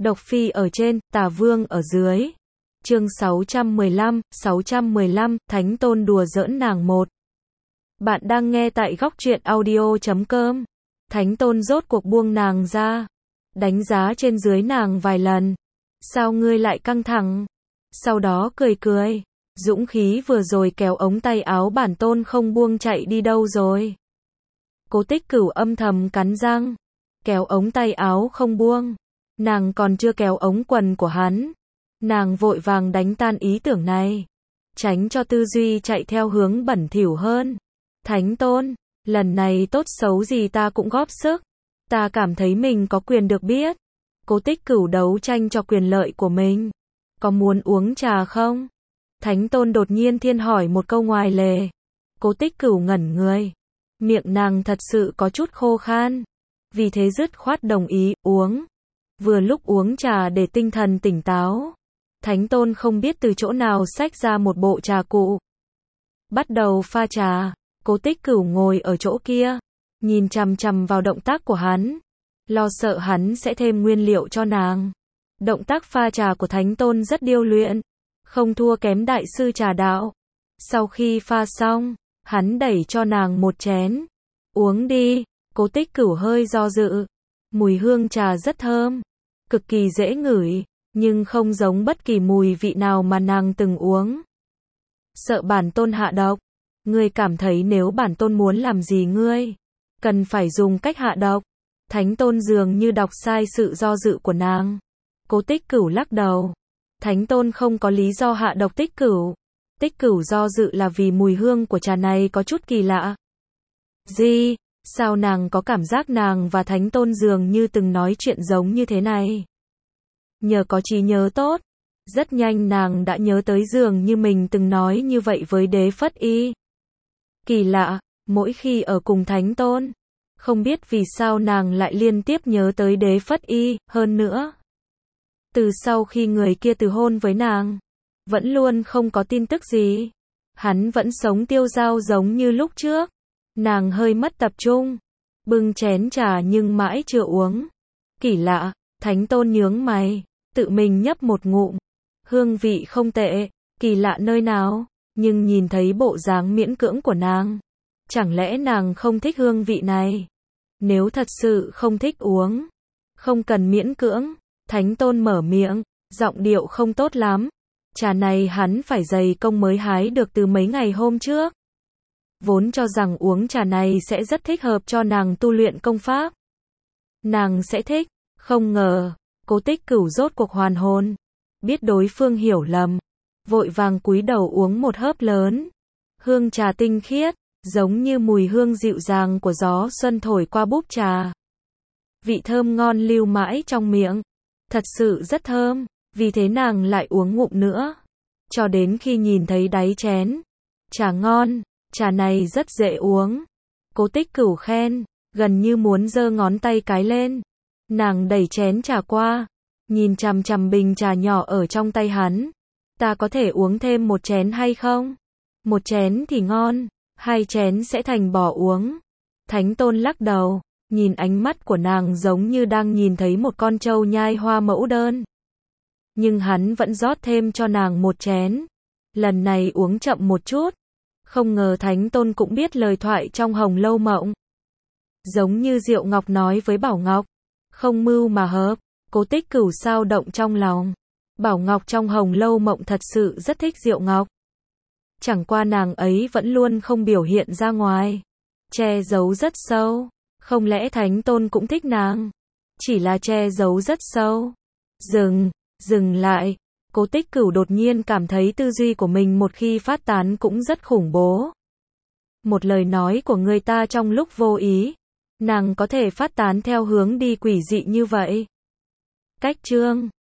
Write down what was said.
Độc Phi ở trên, Tà Vương ở dưới. Chương 615, Thánh Tôn đùa giỡn nàng một. Bạn đang nghe tại góc truyện audio.com. Thánh Tôn rốt cuộc buông nàng ra, đánh giá trên dưới nàng vài lần. Sao ngươi lại căng thẳng? Sau đó cười cười. Dũng khí vừa rồi kéo ống tay áo bản tôn không buông chạy đi đâu rồi? Cố Tích Cửu âm thầm cắn răng. Kéo ống tay áo không buông. Nàng còn chưa kéo ống quần của hắn. Nàng vội vàng đánh tan ý tưởng này, tránh cho tư duy chạy theo hướng bẩn thỉu hơn. Thánh Tôn, lần này tốt xấu gì ta cũng góp sức. Ta cảm thấy mình có quyền được biết. Cố Tích Cửu đấu tranh cho quyền lợi của mình. Có muốn uống trà không? Thánh Tôn đột nhiên thiên hỏi một câu ngoài lề. Cố Tích Cửu ngẩn người. Miệng nàng thật sự có chút khô khan. Vì thế dứt khoát đồng ý, uống. Vừa lúc uống trà để tinh thần tỉnh táo. Thánh Tôn không biết từ chỗ nào xách ra một bộ trà cụ. Bắt đầu pha trà. Cố Tích Cửu ngồi ở chỗ kia, nhìn chằm chằm vào động tác của hắn, lo sợ hắn sẽ thêm nguyên liệu cho nàng. Động tác pha trà của Thánh Tôn rất điêu luyện, không thua kém đại sư trà đạo. Sau khi pha xong, hắn đẩy cho nàng một chén. Uống đi. Cố Tích Cửu hơi do dự. Mùi hương trà rất thơm, cực kỳ dễ ngửi, nhưng không giống bất kỳ mùi vị nào mà nàng từng uống. Sợ bản tôn hạ độc. Ngươi cảm thấy nếu bản tôn muốn làm gì ngươi, cần phải dùng cách hạ độc? Thánh Tôn dường như đọc sai sự do dự của nàng. Cố Tích Cửu lắc đầu. Thánh Tôn không có lý do hạ độc Tích Cửu. Tích Cửu do dự là vì mùi hương của trà này có chút kỳ lạ. Gì? Sao nàng có cảm giác nàng và Thánh Tôn dường như từng nói chuyện giống như thế này? Nhờ có trí nhớ tốt, rất nhanh nàng đã nhớ tới dường như mình từng nói như vậy với Đế Phất Y. Kỳ lạ, mỗi khi ở cùng Thánh Tôn, không biết vì sao nàng lại liên tiếp nhớ tới Đế Phất Y, hơn nữa. Từ sau khi người kia từ hôn với nàng, vẫn luôn không có tin tức gì. Hắn vẫn sống tiêu dao giống như lúc trước. Nàng hơi mất tập trung, bưng chén trà nhưng mãi chưa uống. Kỳ lạ, Thánh Tôn nhướng mày, tự mình nhấp một ngụm. Hương vị không tệ, kỳ lạ nơi nào? Nhưng nhìn thấy bộ dáng miễn cưỡng của nàng, chẳng lẽ nàng không thích hương vị này? Nếu thật sự không thích uống, không cần miễn cưỡng. Thánh Tôn mở miệng, giọng điệu không tốt lắm. Trà này hắn phải dày công mới hái được từ mấy ngày hôm trước. Vốn cho rằng uống trà này sẽ rất thích hợp cho nàng tu luyện công pháp. Nàng sẽ thích, không ngờ. Cố Tích Cửu rốt cuộc hoàn hồn, biết đối phương hiểu lầm, vội vàng cúi đầu uống một hớp lớn. Hương trà tinh khiết, giống như mùi hương dịu dàng của gió xuân thổi qua búp trà. Vị thơm ngon lưu mãi trong miệng, thật sự rất thơm, vì thế nàng lại uống ngụm nữa, cho đến khi nhìn thấy đáy chén. Trà ngon, trà này rất dễ uống. Cố Tích Cửu khen, gần như muốn giơ ngón tay cái lên. Nàng đẩy chén trà qua, nhìn chằm chằm bình trà nhỏ ở trong tay hắn. Ta có thể uống thêm một chén hay không? Một chén thì ngon, hai chén sẽ thành bỏ uống. Thánh Tôn lắc đầu, nhìn ánh mắt của nàng giống như đang nhìn thấy một con trâu nhai hoa mẫu đơn. Nhưng hắn vẫn rót thêm cho nàng một chén. Lần này uống chậm một chút. Không ngờ Thánh Tôn cũng biết lời thoại trong Hồng Lâu Mộng. Giống như Diệu Ngọc nói với Bảo Ngọc, không mưu mà hợp. Cố Tích Cửu sao động trong lòng. Bảo Ngọc trong Hồng Lâu Mộng thật sự rất thích Diệu Ngọc. Chẳng qua nàng ấy vẫn luôn không biểu hiện ra ngoài, che giấu rất sâu. Không lẽ Thánh Tôn cũng thích nàng? Chỉ là che giấu rất sâu. Dừng lại. Cố Tích Cửu đột nhiên cảm thấy tư duy của mình một khi phát tán cũng rất khủng bố. Một lời nói của người ta trong lúc vô ý, nàng có thể phát tán theo hướng đi quỷ dị như vậy. Cách chương